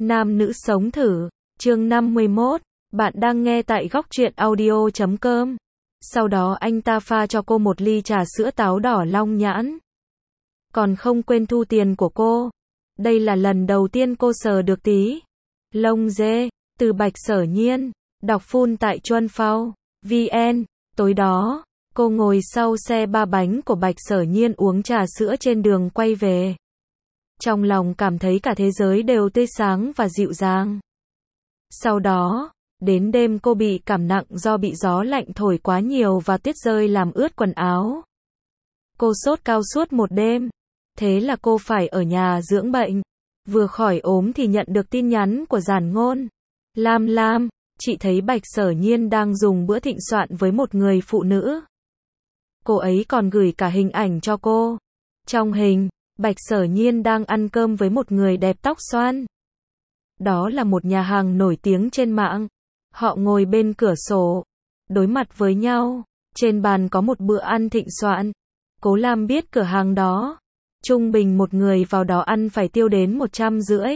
Nam nữ sống thử, chương 51, bạn đang nghe tại góc truyện audio.com. Sau đó anh ta pha cho cô một ly trà sữa táo đỏ long nhãn. Còn không quên thu tiền của cô. Đây là lần đầu tiên cô sờ được tí lông dê, từ Bạch Sở Nhiên, đọc full tại Chuân Phao, VN. Tối đó, cô ngồi sau xe ba bánh của Bạch Sở Nhiên uống trà sữa trên đường quay về. Trong lòng cảm thấy cả thế giới đều tươi sáng và dịu dàng. Sau đó, đến đêm cô bị cảm nặng do bị gió lạnh thổi quá nhiều và tuyết rơi làm ướt quần áo. Cô sốt cao suốt một đêm. Thế là cô phải ở nhà dưỡng bệnh. Vừa khỏi ốm thì nhận được tin nhắn của Giản Ngôn. Lam Lam, chị thấy Bạch Sở Nhiên đang dùng bữa thịnh soạn với một người phụ nữ. Cô ấy còn gửi cả hình ảnh cho cô. Trong hình, Bạch Sở Nhiên đang ăn cơm với một người đẹp tóc xoăn. Đó là một nhà hàng nổi tiếng trên mạng. Họ ngồi bên cửa sổ, đối mặt với nhau. Trên bàn có một bữa ăn thịnh soạn. Cố Lam biết cửa hàng đó. Trung bình một người vào đó ăn phải tiêu đến 150.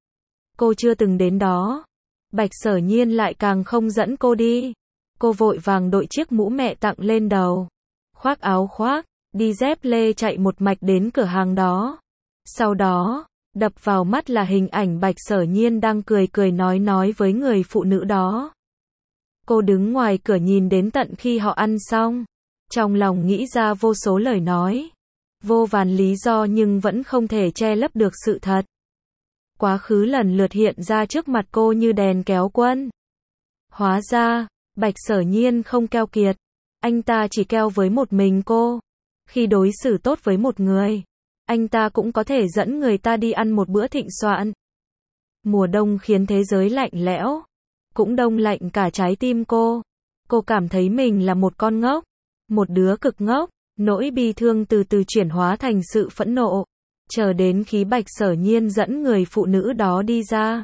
Cô chưa từng đến đó. Bạch Sở Nhiên lại càng không dẫn cô đi. Cô vội vàng đội chiếc mũ mẹ tặng lên đầu. Khoác áo khoác, đi dép lê chạy một mạch đến cửa hàng đó. Sau đó, đập vào mắt là hình ảnh Bạch Sở Nhiên đang cười cười nói với người phụ nữ đó. Cô đứng ngoài cửa nhìn đến tận khi họ ăn xong. Trong lòng nghĩ ra vô số lời nói. Vô vàn lý do nhưng vẫn không thể che lấp được sự thật. Quá khứ lần lượt hiện ra trước mặt cô như đèn kéo quân. Hóa ra, Bạch Sở Nhiên không keo kiệt. Anh ta chỉ keo với một mình cô. Khi đối xử tốt với một người, anh ta cũng có thể dẫn người ta đi ăn một bữa thịnh soạn. Mùa đông khiến thế giới lạnh lẽo, cũng đông lạnh cả trái tim cô. Cô cảm thấy mình là một con ngốc, một đứa cực ngốc. Nỗi bi thương từ từ chuyển hóa thành sự phẫn nộ, chờ đến khi Bạch Sở Nhiên dẫn người phụ nữ đó đi ra.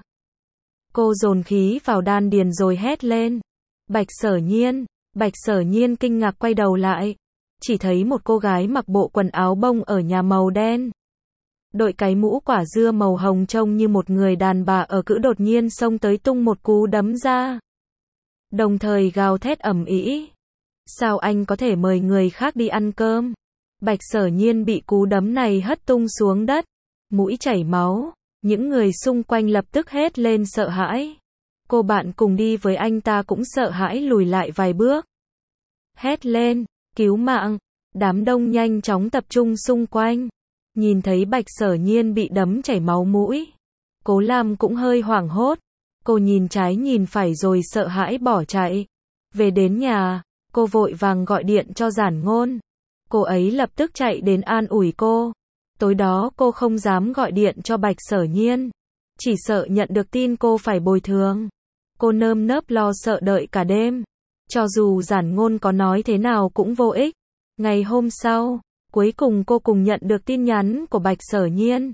Cô dồn khí vào đan điền rồi hét lên. Bạch Sở Nhiên! Bạch Sở Nhiên kinh ngạc quay đầu lại. Chỉ thấy một cô gái mặc bộ quần áo bông ở nhà màu đen. Đội cái mũ quả dưa màu hồng trông như một người đàn bà ở cữ đột nhiên xông tới tung một cú đấm ra. Đồng thời gào thét ầm ĩ. Sao anh có thể mời người khác đi ăn cơm? Bạch Sở Nhiên bị cú đấm này hất tung xuống đất, mũi chảy máu. Những người xung quanh lập tức hét lên sợ hãi. Cô bạn cùng đi với anh ta cũng sợ hãi lùi lại vài bước. Hét lên, cứu mạng. Đám đông nhanh chóng tập trung xung quanh. Nhìn thấy Bạch Sở Nhiên bị đấm chảy máu mũi. Cố Lam cũng hơi hoảng hốt. Cô nhìn trái nhìn phải rồi sợ hãi bỏ chạy. Về đến nhà, cô vội vàng gọi điện cho Giản Ngôn. Cô ấy lập tức chạy đến an ủi cô. Tối đó cô không dám gọi điện cho Bạch Sở Nhiên. Chỉ sợ nhận được tin cô phải bồi thường. Cô nơm nớp lo sợ đợi cả đêm. Cho dù Giản Ngôn có nói thế nào cũng vô ích. Ngày hôm sau, cuối cùng cô cùng nhận được tin nhắn của Bạch Sở Nhiên.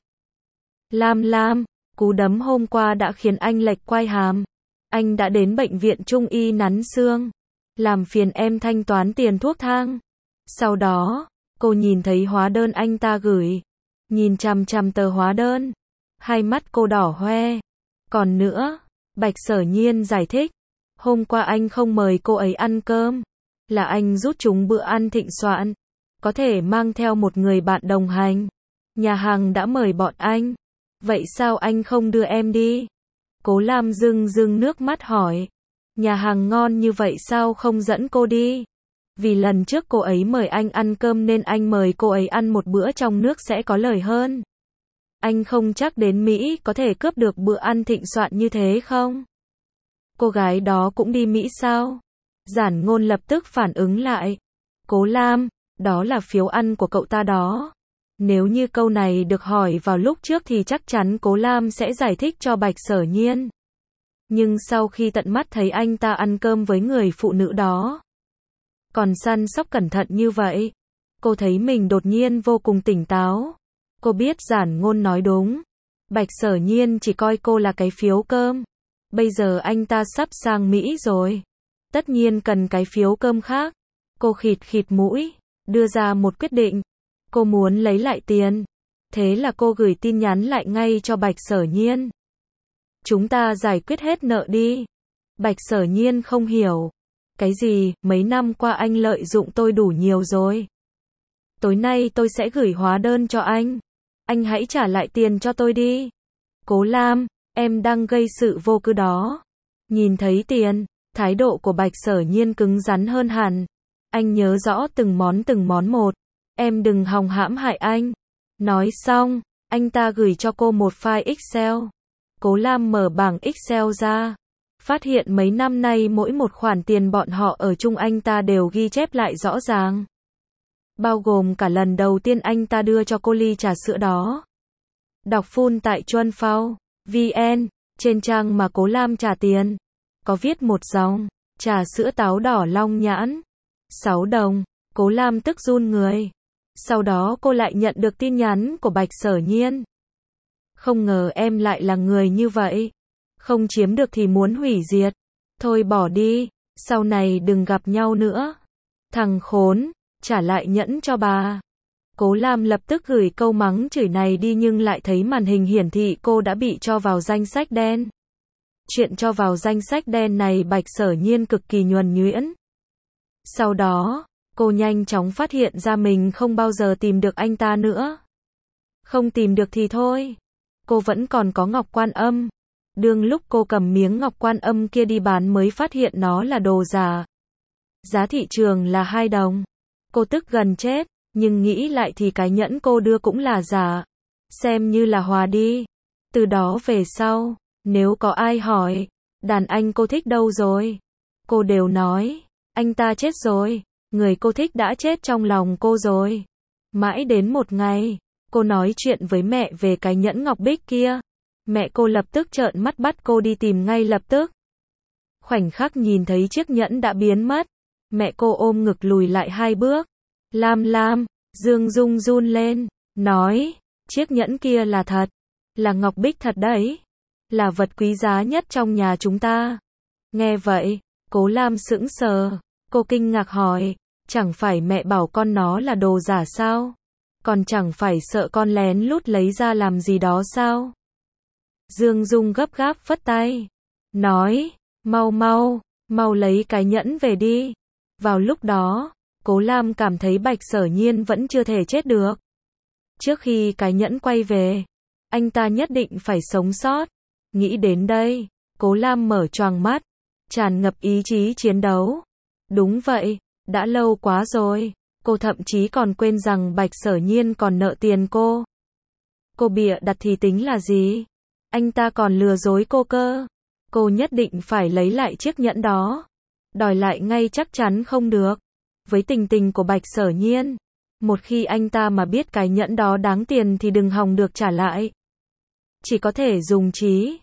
Lam Lam, cú đấm hôm qua đã khiến anh lệch quai hàm. Anh đã đến bệnh viện Trung y nắn xương. Làm phiền em thanh toán tiền thuốc thang. Sau đó, cô nhìn thấy hóa đơn anh ta gửi. Nhìn chằm chằm tờ hóa đơn. Hai mắt cô đỏ hoe. Còn nữa, Bạch Sở Nhiên giải thích. Hôm qua anh không mời cô ấy ăn cơm. Là anh rút chúng bữa ăn thịnh soạn. Có thể mang theo một người bạn đồng hành. Nhà hàng đã mời bọn anh. Vậy sao anh không đưa em đi? Cố Lam rưng rưng nước mắt hỏi. Nhà hàng ngon như vậy sao không dẫn cô đi? Vì lần trước cô ấy mời anh ăn cơm nên anh mời cô ấy ăn một bữa trong nước sẽ có lời hơn. Anh không chắc đến Mỹ có thể cướp được bữa ăn thịnh soạn như thế không? Cô gái đó cũng đi Mỹ sao? Giản Ngôn lập tức phản ứng lại. Cố Lam, đó là phiếu ăn của cậu ta đó. Nếu như câu này được hỏi vào lúc trước thì chắc chắn Cố Lam sẽ giải thích cho Bạch Sở Nhiên. Nhưng sau khi tận mắt thấy anh ta ăn cơm với người phụ nữ đó, còn săn sóc cẩn thận như vậy, cô thấy mình đột nhiên vô cùng tỉnh táo. Cô biết Giản Ngôn nói đúng. Bạch Sở Nhiên chỉ coi cô là cái phiếu cơm. Bây giờ anh ta sắp sang Mỹ rồi. Tất nhiên cần cái phiếu cơm khác. Cô khịt khịt mũi, đưa ra một quyết định. Cô muốn lấy lại tiền. Thế là cô gửi tin nhắn lại ngay cho Bạch Sở Nhiên. Chúng ta giải quyết hết nợ đi. Bạch Sở Nhiên không hiểu. Cái gì, mấy năm qua anh lợi dụng tôi đủ nhiều rồi. Tối nay tôi sẽ gửi hóa đơn cho anh. Anh hãy trả lại tiền cho tôi đi. Cố Lam, em đang gây sự vô cớ đó. Nhìn thấy tiền, thái độ của Bạch Sở Nhiên cứng rắn hơn hẳn. Anh nhớ rõ từng món một. Em đừng hòng hãm hại anh. Nói xong, anh ta gửi cho cô một file Excel. Cố Lam mở bảng Excel ra. Phát hiện mấy năm nay mỗi một khoản tiền bọn họ ở chung anh ta đều ghi chép lại rõ ràng. Bao gồm cả lần đầu tiên anh ta đưa cho cô ly trà sữa đó. Đọc full tại Chuân Phao, VN, trên trang mà Cố Lam trả tiền. Có viết một dòng, trà sữa táo đỏ long nhãn. 6 đồng, Cố Lam tức run người. Sau đó cô lại nhận được tin nhắn của Bạch Sở Nhiên. Không ngờ em lại là người như vậy. Không chiếm được thì muốn hủy diệt. Thôi bỏ đi, sau này đừng gặp nhau nữa. Thằng khốn, trả lại nhẫn cho bà. Cố Lam lập tức gửi câu mắng chửi này đi nhưng lại thấy màn hình hiển thị cô đã bị cho vào danh sách đen. Chuyện cho vào danh sách đen này Bạch Sở Nhiên cực kỳ nhuần nhuyễn. Sau đó, cô nhanh chóng phát hiện ra mình không bao giờ tìm được anh ta nữa. Không tìm được thì thôi. Cô vẫn còn có ngọc quan âm. Đương lúc cô cầm miếng ngọc quan âm kia đi bán mới phát hiện nó là đồ giả. Giá thị trường là 2 đồng. Cô tức gần chết, nhưng nghĩ lại thì cái nhẫn cô đưa cũng là giả. Xem như là hòa đi. Từ đó về sau, nếu có ai hỏi, đàn anh cô thích đâu rồi? Cô đều nói, anh ta chết rồi. Người cô thích đã chết trong lòng cô rồi. Mãi đến một ngày, cô nói chuyện với mẹ về cái nhẫn ngọc bích kia. Mẹ cô lập tức trợn mắt bắt cô đi tìm ngay lập tức. Khoảnh khắc nhìn thấy chiếc nhẫn đã biến mất, mẹ cô ôm ngực lùi lại 2 bước. Lam Lam, Dương Dung run lên, nói, chiếc nhẫn kia là thật, là ngọc bích thật đấy, là vật quý giá nhất trong nhà chúng ta. Nghe vậy, Cố Lam sững sờ, cô kinh ngạc hỏi, chẳng phải mẹ bảo con nó là đồ giả sao? Còn chẳng phải sợ con lén lút lấy ra làm gì đó sao? Dương Dung gấp gáp phất tay, nói, mau lấy cái nhẫn về đi. Vào lúc đó, Cố Lam cảm thấy Bạch Sở Nhiên vẫn chưa thể chết được. Trước khi cái nhẫn quay về, anh ta nhất định phải sống sót. Nghĩ đến đây, Cố Lam mở choàng mắt, tràn ngập ý chí chiến đấu. Đúng vậy, đã lâu quá rồi, cô thậm chí còn quên rằng Bạch Sở Nhiên còn nợ tiền cô. Cô bịa đặt thì tính là gì? Anh ta còn lừa dối cô cơ. Cô nhất định phải lấy lại chiếc nhẫn đó. Đòi lại ngay chắc chắn không được. Với tình tình của Bạch Sở Nhiên, một khi anh ta mà biết cái nhẫn đó đáng tiền thì đừng hòng được trả lại. Chỉ có thể dùng trí.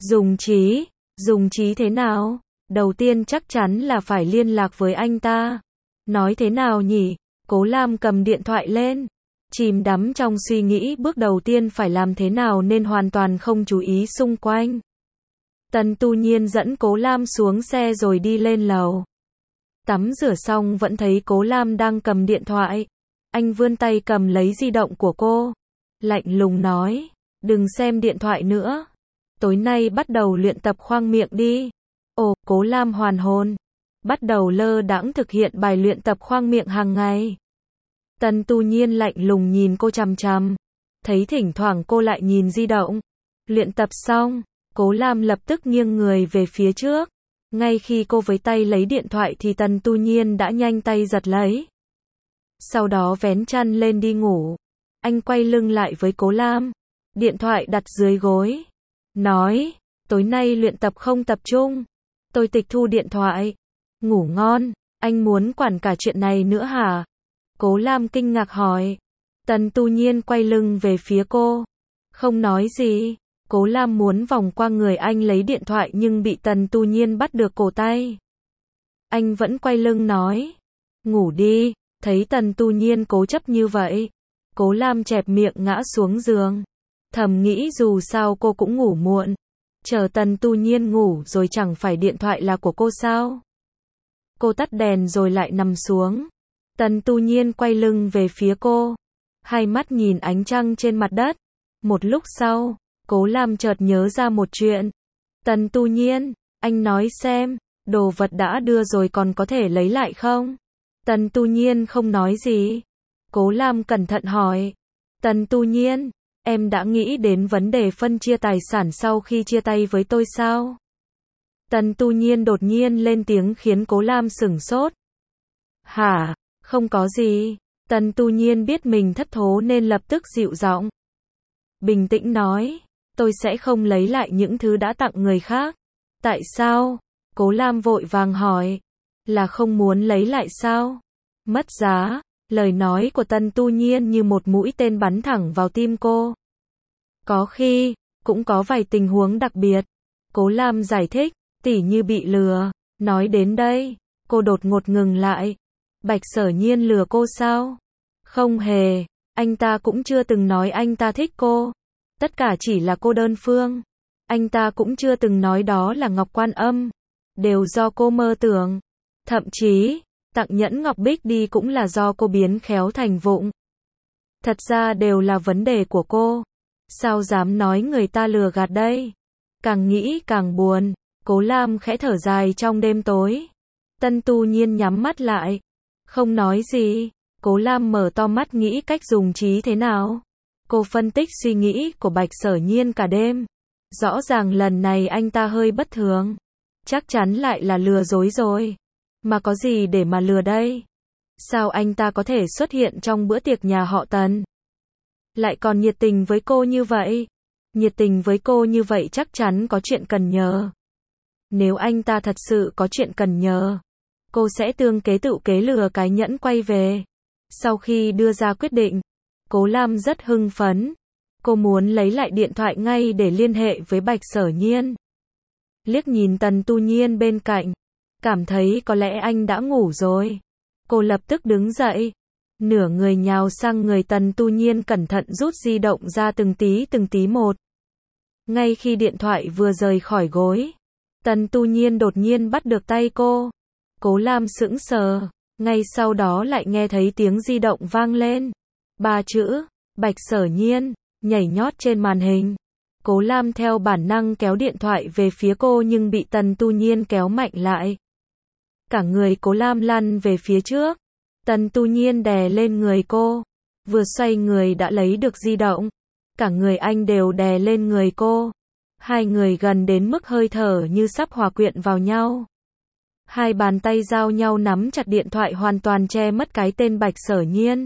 Dùng trí thế nào? Đầu tiên chắc chắn là phải liên lạc với anh ta. Nói thế nào nhỉ? Cố Lam cầm điện thoại lên, chìm đắm trong suy nghĩ bước đầu tiên phải làm thế nào nên hoàn toàn không chú ý xung quanh. Tần Tu Nhiên dẫn Cố Lam xuống xe rồi đi lên lầu. Tắm rửa xong vẫn thấy Cố Lam đang cầm điện thoại. Anh vươn tay cầm lấy di động của cô. Lạnh lùng nói, đừng xem điện thoại nữa. Tối nay bắt đầu luyện tập khoang miệng đi. Ồ, Cố Lam hoàn hồn. Bắt đầu lơ đãng thực hiện bài luyện tập khoang miệng hàng ngày. Tần Tu Nhiên lạnh lùng nhìn cô chằm chằm. Thấy thỉnh thoảng cô lại nhìn di động. Luyện tập xong, Cố Lam lập tức nghiêng người về phía trước. Ngay khi cô với tay lấy điện thoại thì Tần Tu Nhiên đã nhanh tay giật lấy. Sau đó vén chăn lên đi ngủ. Anh quay lưng lại với Cố Lam. Điện thoại đặt dưới gối. Nói, tối nay luyện tập không tập trung. Tôi tịch thu điện thoại. Ngủ ngon, anh muốn quản cả chuyện này nữa hả? Cố Lam kinh ngạc hỏi. Tần Tu Nhiên quay lưng về phía cô. Không nói gì. Cố Lam muốn vòng qua người anh lấy điện thoại nhưng bị Tần Tu Nhiên bắt được cổ tay. Anh vẫn quay lưng nói. Ngủ đi. Thấy Tần Tu Nhiên cố chấp như vậy, Cố Lam chẹp miệng ngã xuống giường. Thầm nghĩ dù sao cô cũng ngủ muộn. Chờ Tần Tu Nhiên ngủ rồi chẳng phải điện thoại là của cô sao? Cô tắt đèn rồi lại nằm xuống. Tần Tu Nhiên quay lưng về phía cô. Hai mắt nhìn ánh trăng trên mặt đất. Một lúc sau, Cố Lam chợt nhớ ra một chuyện. Tần Tu Nhiên, anh nói xem, đồ vật đã đưa rồi còn có thể lấy lại không? Tần Tu Nhiên không nói gì. Cố Lam cẩn thận hỏi. Tần Tu Nhiên, em đã nghĩ đến vấn đề phân chia tài sản sau khi chia tay với tôi sao? Tần Tu Nhiên đột nhiên lên tiếng khiến Cố Lam sửng sốt. Hả? Không có gì. Tần Tu Nhiên biết mình thất thố nên lập tức dịu giọng. Bình tĩnh nói, tôi sẽ không lấy lại những thứ đã tặng người khác. Tại sao? Cố Lam vội vàng hỏi. Là không muốn lấy lại sao? Mất giá. Lời nói của Tần Tu Nhiên như một mũi tên bắn thẳng vào tim cô. Có khi, cũng có vài tình huống đặc biệt. Cố Lam giải thích, tỉ như bị lừa. Nói đến đây, cô đột ngột ngừng lại. Bạch Sở Nhiên lừa cô sao? Không hề, anh ta cũng chưa từng nói anh ta thích cô. Tất cả chỉ là cô đơn phương. Anh ta cũng chưa từng nói đó là ngọc quan âm. Đều do cô mơ tưởng. Thậm chí, tặng nhẫn ngọc bích đi cũng là do cô biến khéo thành vụng. Thật ra đều là vấn đề của cô. Sao dám nói người ta lừa gạt đây? Càng nghĩ càng buồn. Cố Lam khẽ thở dài trong đêm tối. Tần Tu Nhiên nhắm mắt lại. Không nói gì. Cố Lam mở to mắt nghĩ cách dùng trí thế nào. Cô phân tích suy nghĩ của Bạch Sở Nhiên cả đêm. Rõ ràng lần này anh ta hơi bất thường. Chắc chắn lại là lừa dối rồi. Mà có gì để mà lừa đây? Sao anh ta có thể xuất hiện trong bữa tiệc nhà họ Tần? Lại còn nhiệt tình với cô như vậy? Nhiệt tình với cô như vậy chắc chắn có chuyện cần nhờ. Nếu anh ta thật sự có chuyện cần nhờ, cô sẽ tương kế tựu kế lừa cái nhẫn quay về. Sau khi đưa ra quyết định, Cố Lam rất hưng phấn. Cô muốn lấy lại điện thoại ngay để liên hệ với Bạch Sở Nhiên. Liếc nhìn Tần Tu Nhiên bên cạnh, cảm thấy có lẽ anh đã ngủ rồi. Cô lập tức đứng dậy, nửa người nhào sang người Tần Tu Nhiên cẩn thận rút di động ra từng tí một. Ngay khi điện thoại vừa rời khỏi gối, Tần Tu Nhiên đột nhiên bắt được tay cô. Cố Lam sững sờ, ngay sau đó lại nghe thấy tiếng di động vang lên. 3 chữ, Bạch Sở Nhiên, nhảy nhót trên màn hình. Cố Lam theo bản năng kéo điện thoại về phía cô nhưng bị Tần Tu Nhiên kéo mạnh lại. Cả người Cố Lam lăn về phía trước. Tần Tu Nhiên đè lên người cô. Vừa xoay người đã lấy được di động. Cả người anh đều đè lên người cô. Hai người gần đến mức hơi thở như sắp hòa quyện vào nhau. Hai bàn tay giao nhau nắm chặt điện thoại hoàn toàn che mất cái tên Bạch Sở Nhiên.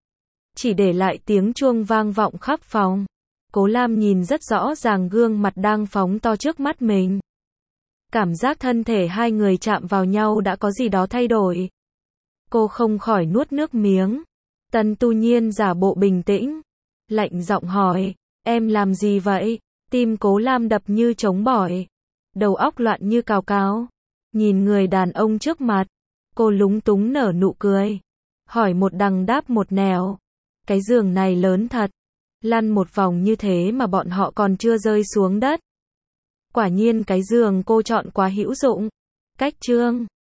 Chỉ để lại tiếng chuông vang vọng khắp phòng. Cố Lam nhìn rất rõ ràng gương mặt đang phóng to trước mắt mình. Cảm giác thân thể hai người chạm vào nhau đã có gì đó thay đổi. Cô không khỏi nuốt nước miếng. Tần Tu Nhiên giả bộ bình tĩnh. Lạnh giọng hỏi, em làm gì vậy? Tim Cố Lam đập như trống bỏi. Đầu óc loạn như cào cào. Nhìn người đàn ông trước mặt. Cô lúng túng nở nụ cười. Hỏi một đằng đáp một nẻo. Cái giường này lớn thật. Lăn một vòng như thế mà bọn họ còn chưa rơi xuống đất. Quả nhiên cái giường cô chọn quá hữu dụng. Cách chương